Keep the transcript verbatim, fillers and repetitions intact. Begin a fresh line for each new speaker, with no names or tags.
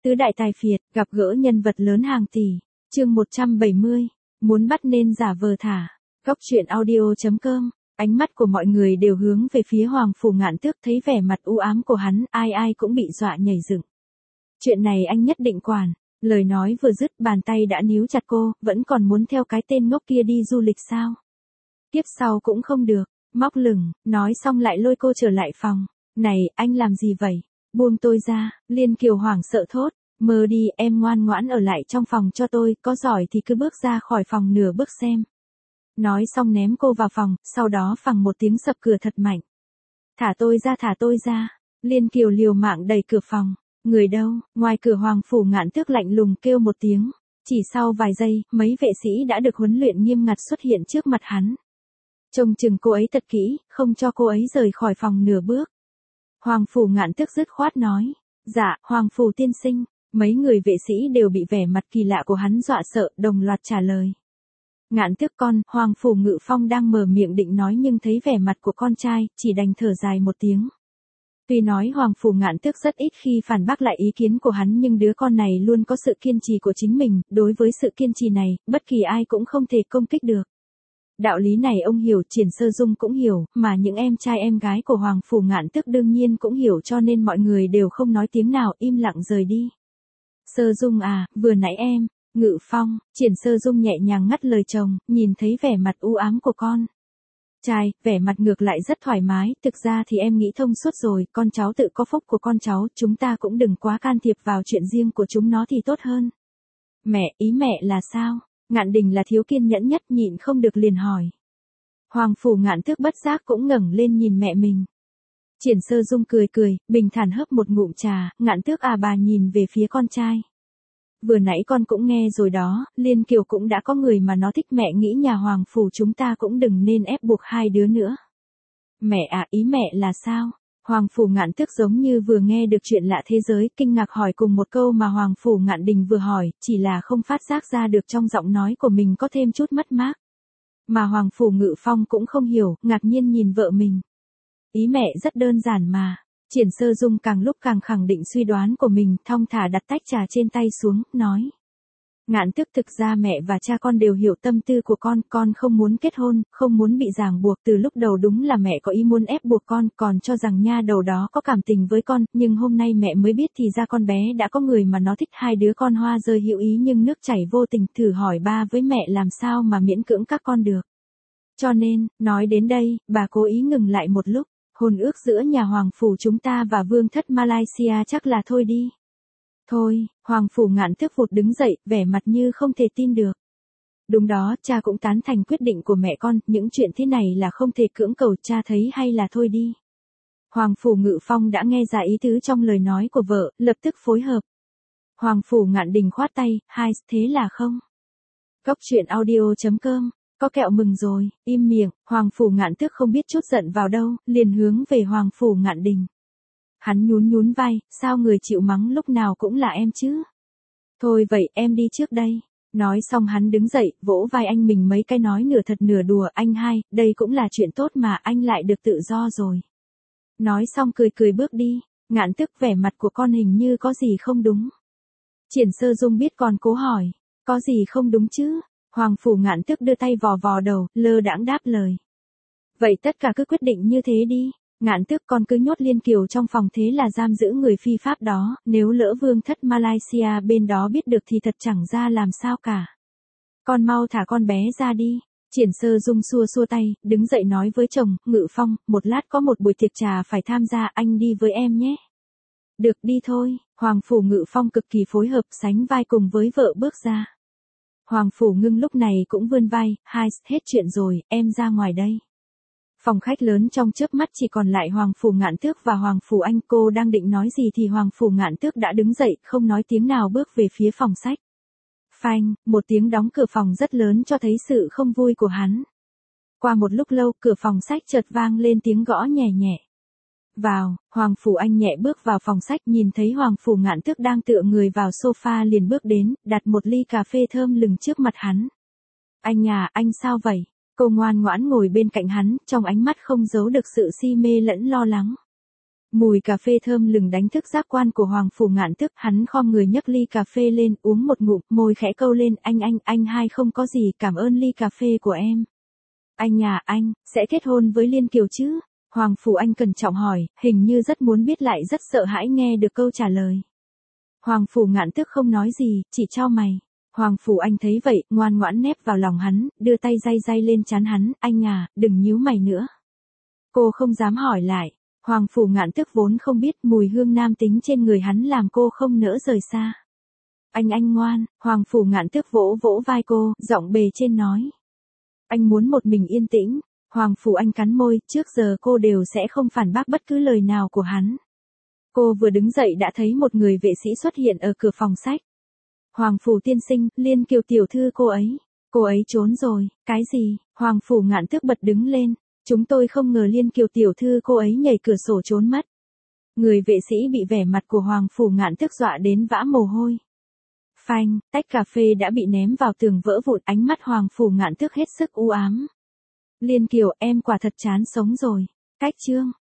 Tứ đại tài phiệt, gặp gỡ nhân vật lớn hàng tỷ. Chương một trăm bảy mươi. Muốn bắt nên giả vờ thả. Góc truyện audio chấm com. Ánh mắt của mọi người đều hướng về phía Hoàng Phủ Ngạn Tước, thấy vẻ mặt u ám của hắn, ai ai cũng bị dọa nhảy dựng. Chuyện này anh nhất định quản. Lời nói vừa dứt, bàn tay đã níu chặt cô, vẫn còn muốn theo cái tên ngốc kia đi du lịch sao? Tiếp sau cũng không được. Móc lửng, nói xong lại lôi cô trở lại phòng. Này, anh làm gì vậy? Buông tôi ra. Liên Kiều hoảng sợ thốt. Mơ đi, em ngoan ngoãn ở lại trong phòng cho tôi, có giỏi thì cứ bước ra khỏi phòng nửa bước xem. Nói xong ném cô vào phòng, sau đó phằng một tiếng sập cửa thật mạnh. Thả tôi ra, thả tôi ra. Liên Kiều liều mạng đẩy cửa phòng. Người đâu? Ngoài cửa Hoàng Phủ Ngạn Tước lạnh lùng kêu một tiếng. Chỉ sau vài giây, mấy vệ sĩ đã được huấn luyện nghiêm ngặt xuất hiện trước mặt hắn. Trông chừng cô ấy thật kỹ, không cho cô ấy rời khỏi phòng nửa bước. Hoàng Phủ Ngạn Tước dứt khoát nói. Dạ, Hoàng Phủ tiên sinh. Mấy người vệ sĩ đều bị vẻ mặt kỳ lạ của hắn dọa sợ, đồng loạt trả lời. Ngạn Tước con, Hoàng Phủ Ngự Phong đang mở miệng định nói nhưng thấy vẻ mặt của con trai, chỉ đành thở dài một tiếng. Tuy nói Hoàng Phủ Ngạn Tước rất ít khi phản bác lại ý kiến của hắn nhưng đứa con này luôn có sự kiên trì của chính mình, đối với sự kiên trì này, bất kỳ ai cũng không thể công kích được. Đạo lý này ông hiểu, Triển Sơ Dung cũng hiểu, mà những em trai em gái của Hoàng Phủ Ngạn Tước đương nhiên cũng hiểu, cho nên mọi người đều không nói tiếng nào, im lặng rời đi. Sơ Dung à, vừa nãy em, Ngự Phong, Triển Sơ Dung nhẹ nhàng ngắt lời chồng, nhìn thấy vẻ mặt u ám của con trai, vẻ mặt ngược lại rất thoải mái, thực ra thì em nghĩ thông suốt rồi, con cháu tự có phúc của con cháu, chúng ta cũng đừng quá can thiệp vào chuyện riêng của chúng nó thì tốt hơn. Mẹ, ý mẹ là sao? Ngạn Đình là thiếu kiên nhẫn nhất, nhịn không được liền hỏi. Hoàng Phủ Ngạn Tước bất giác cũng ngẩng lên nhìn mẹ mình. Triển Sơ Dung cười cười, bình thản hớp một ngụm trà, Ngạn Tước à, bà nhìn về phía con trai. Vừa nãy con cũng nghe rồi đó, Liên Kiều cũng đã có người mà nó thích, mẹ nghĩ nhà Hoàng Phủ chúng ta cũng đừng nên ép buộc hai đứa nữa. Mẹ à, ý mẹ là sao? Hoàng Phủ Ngạn Tước giống như vừa nghe được chuyện lạ thế giới, kinh ngạc hỏi cùng một câu mà Hoàng Phủ Ngạn Đình vừa hỏi, chỉ là không phát giác ra được trong giọng nói của mình có thêm chút mất mát. Mà Hoàng Phủ Ngự Phong cũng không hiểu, ngạc nhiên nhìn vợ mình. Ý mẹ rất đơn giản mà. Triển Sơ Dung càng lúc càng khẳng định suy đoán của mình, thong thả đặt tách trà trên tay xuống, nói. Ngạn Tước, thực ra mẹ và cha con đều hiểu tâm tư của con, con không muốn kết hôn, không muốn bị ràng buộc, từ lúc đầu đúng là mẹ có ý muốn ép buộc con, còn cho rằng nha đầu đó có cảm tình với con, nhưng hôm nay mẹ mới biết thì ra con bé đã có người mà nó thích, hai đứa con hoa rơi hữu ý nhưng nước chảy vô tình, thử hỏi ba với mẹ làm sao mà miễn cưỡng các con được. Cho nên, nói đến đây, bà cố ý ngừng lại một lúc. Hôn ước giữa nhà Hoàng Phủ chúng ta và Vương thất Malaysia chắc là thôi đi. Thôi, Hoàng Phủ Ngạn Tước vụt đứng dậy, vẻ mặt như không thể tin được. Đúng đó, cha cũng tán thành quyết định của mẹ con, những chuyện thế này là không thể cưỡng cầu, cha thấy hay là thôi đi. Hoàng Phủ Ngự Phong đã nghe ra ý tứ trong lời nói của vợ, lập tức phối hợp. Hoàng Phủ Ngạn Đình khoát tay, hai, thế là không. Góc truyện audio chấm com. Có kẹo mừng rồi, im miệng, Hoàng Phủ Ngạn Tước không biết chút giận vào đâu, liền hướng về Hoàng Phủ Ngạn Đình. Hắn nhún nhún vai, sao người chịu mắng lúc nào cũng là em chứ? Thôi vậy, em đi trước đây. Nói xong hắn đứng dậy, vỗ vai anh mình mấy cái nói nửa thật nửa đùa, anh hai, đây cũng là chuyện tốt mà, anh lại được tự do rồi. Nói xong cười cười bước đi, Ngạn Tước, vẻ mặt của con hình như có gì không đúng. Triển Sơ Dung biết còn cố hỏi, có gì không đúng chứ? Hoàng Phủ Ngạn Tước đưa tay vò vò đầu, lơ đãng đáp lời. Vậy tất cả cứ quyết định như thế đi, Ngạn Tước, con cứ nhốt Liên Kiều trong phòng, thế là giam giữ người phi pháp đó, nếu lỡ Vương thất Malaysia bên đó biết được thì thật chẳng ra làm sao cả. Con mau thả con bé ra đi. Triển Sơ Dung xua xua tay, đứng dậy nói với chồng, Ngự Phong, một lát có một buổi tiệc trà phải tham gia, anh đi với em nhé. Được, đi thôi. Hoàng Phủ Ngự Phong cực kỳ phối hợp, sánh vai cùng với vợ bước ra. Hoàng Phủ Ngưng lúc này cũng vươn vai, hai, hết chuyện rồi, em ra ngoài đây. Phòng khách lớn trong chớp mắt chỉ còn lại Hoàng Phủ Ngạn Tước và Hoàng Phủ Anh, cô đang định nói gì thì Hoàng Phủ Ngạn Tước đã đứng dậy, không nói tiếng nào bước về phía phòng sách. Phanh, một tiếng đóng cửa phòng rất lớn cho thấy sự không vui của hắn. Qua một lúc lâu, cửa phòng sách chợt vang lên tiếng gõ nhẹ nhẹ. Vào, Hoàng Phủ Anh nhẹ bước vào phòng sách, nhìn thấy Hoàng Phủ Ngạn Tước đang tựa người vào sofa liền bước đến, đặt một ly cà phê thơm lừng trước mặt hắn. Anh à, anh sao vậy? Cô ngoan ngoãn ngồi bên cạnh hắn, trong ánh mắt không giấu được sự si mê lẫn lo lắng. Mùi cà phê thơm lừng đánh thức giác quan của Hoàng Phủ Ngạn Tước, hắn khom người nhấc ly cà phê lên, uống một ngụm, môi khẽ câu lên, anh anh, anh hai không có gì, cảm ơn ly cà phê của em. Anh nhà anh, sẽ kết hôn với Liên Kiều chứ? Hoàng Phủ Anh cẩn trọng hỏi, hình như rất muốn biết lại rất sợ hãi nghe được câu trả lời. Hoàng Phủ Ngạn Tước không nói gì, chỉ chau mày. Hoàng Phủ Anh thấy vậy, ngoan ngoãn nép vào lòng hắn, đưa tay day day lên trán hắn, anh à, đừng nhíu mày nữa. Cô không dám hỏi lại. Hoàng Phủ Ngạn Tước vốn không biết mùi hương nam tính trên người hắn làm cô không nỡ rời xa. Anh anh ngoan, Hoàng Phủ Ngạn Tước vỗ vỗ vai cô, giọng bề trên nói. Anh muốn một mình yên tĩnh. Hoàng Phủ Anh cắn môi, trước giờ cô đều sẽ không phản bác bất cứ lời nào của hắn. Cô vừa đứng dậy đã thấy một người vệ sĩ xuất hiện ở cửa phòng sách. Hoàng Phủ tiên sinh, Liên Kiều tiểu thư cô ấy. Cô ấy trốn rồi, cái gì? Hoàng Phủ Ngạn Tước bật đứng lên. Chúng tôi không ngờ Liên Kiều tiểu thư cô ấy nhảy cửa sổ trốn mất. Người vệ sĩ bị vẻ mặt của Hoàng Phủ Ngạn Tước dọa đến vã mồ hôi. Phanh, tách cà phê đã bị ném vào tường vỡ vụn, ánh mắt Hoàng Phủ Ngạn Tước hết sức u ám. Liên Kiều, em quả thật chán sống rồi. Cách chương.